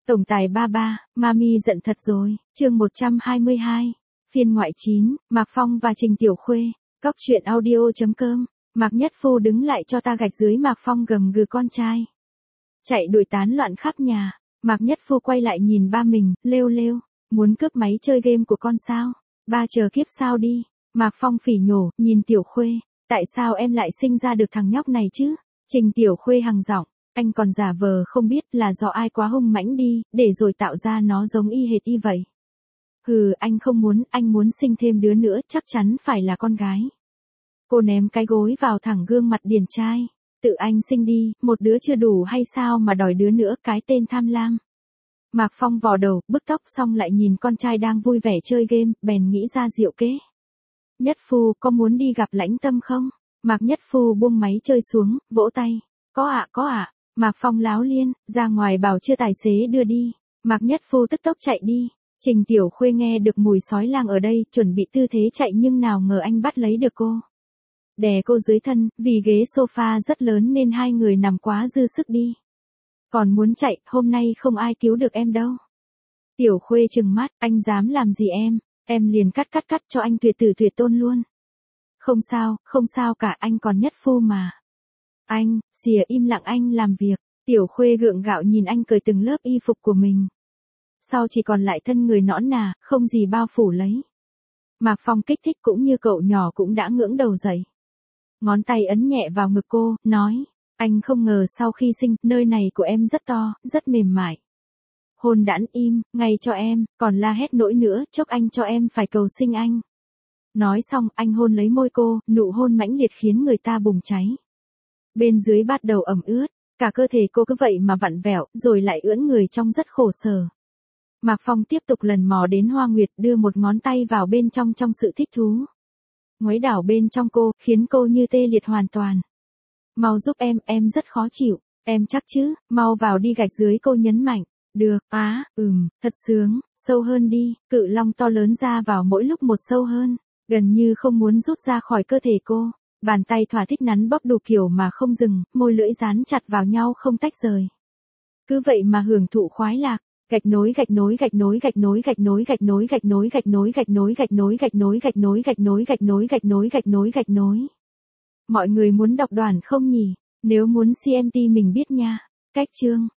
Tổng tài ba ba, Mami giận thật rồi, chương 122, phiên ngoại 9, Mạc Phong và Trình Tiểu Khuê, Cóc truyện audio.com, Mạc Nhất Phu đứng lại cho ta gạch dưới Mạc Phong gầm gừ con trai. Chạy đuổi tán loạn khắp nhà, Mạc Nhất Phu quay lại nhìn ba mình, lêu lêu, muốn cướp máy chơi game của con sao, ba chờ kiếp sao đi, Mạc Phong phỉ nhổ, nhìn Tiểu Khuê, tại sao em lại sinh ra được thằng nhóc này chứ, Trình Tiểu Khuê hằng giọng. Anh còn giả vờ không biết là do ai quá hung mãnh đi, để rồi tạo ra nó giống y hệt y vậy. Hừ, anh không muốn, anh muốn sinh thêm đứa nữa, chắc chắn phải là con gái. Cô ném cái gối vào thẳng gương mặt điển trai. Tự anh sinh đi, một đứa chưa đủ hay sao mà đòi đứa nữa, cái tên tham lam. Mạc Phong vò đầu, bứt tóc xong lại nhìn con trai đang vui vẻ chơi game, bèn nghĩ ra diệu kế. Nhất Phu, có muốn đi gặp Lãnh Tâm không? Mạc Nhất Phu buông máy chơi xuống, vỗ tay. Có ạ. Mạc Phong láo liên, ra ngoài bảo chưa tài xế đưa đi. Mạc Nhất Phu tức tốc chạy đi. Trình Tiểu Khuê nghe được mùi sói lang ở đây, chuẩn bị tư thế chạy nhưng nào ngờ anh bắt lấy được cô. Đè cô dưới thân, vì ghế sofa rất lớn nên hai người nằm quá dư sức đi. Còn muốn chạy, hôm nay không ai cứu được em đâu. Tiểu Khuê trừng mắt, anh dám làm gì em liền cắt cho anh tuyệt tử tuyệt tôn luôn. Không sao cả, anh còn Nhất Phu mà. Anh, xìa im lặng anh làm việc, Tiểu Khuê gượng gạo nhìn anh cởi từng lớp y phục của mình. Sau chỉ còn lại thân người nõn nà, không gì bao phủ lấy. Mạc Phong kích thích cũng như cậu nhỏ cũng đã ngưỡng đầu dậy. Ngón tay ấn nhẹ vào ngực cô, nói, anh không ngờ sau khi sinh, nơi này của em rất to, rất mềm mại. Hôn đãn im, ngay cho em, còn la hét nỗi nữa, chốc anh cho em phải cầu sinh anh. Nói xong, anh hôn lấy môi cô, nụ hôn mãnh liệt khiến người ta bùng cháy. Bên dưới bắt đầu ẩm ướt, cả cơ thể cô cứ vậy mà vặn vẹo, rồi lại ưỡn người trong rất khổ sở. Mạc Phong tiếp tục lần mò đến Hoa Nguyệt, đưa một ngón tay vào bên trong sự thích thú. Ngoáy đảo bên trong cô, khiến cô như tê liệt hoàn toàn. Mau giúp em rất khó chịu, em chắc chứ, mau vào đi gạch dưới cô nhấn mạnh. Được, thật sướng, sâu hơn đi, cự long to lớn ra vào mỗi lúc một sâu hơn, gần như không muốn rút ra khỏi cơ thể cô. Bàn tay thỏa thích nắn bóp đủ kiểu mà không dừng, môi lưỡi dán chặt vào nhau không tách rời. Cứ vậy mà hưởng thụ khoái lạc, gạch nối. Mọi người muốn đọc đoạn không nhỉ? Nếu muốn CMT mình biết nha. Cách chương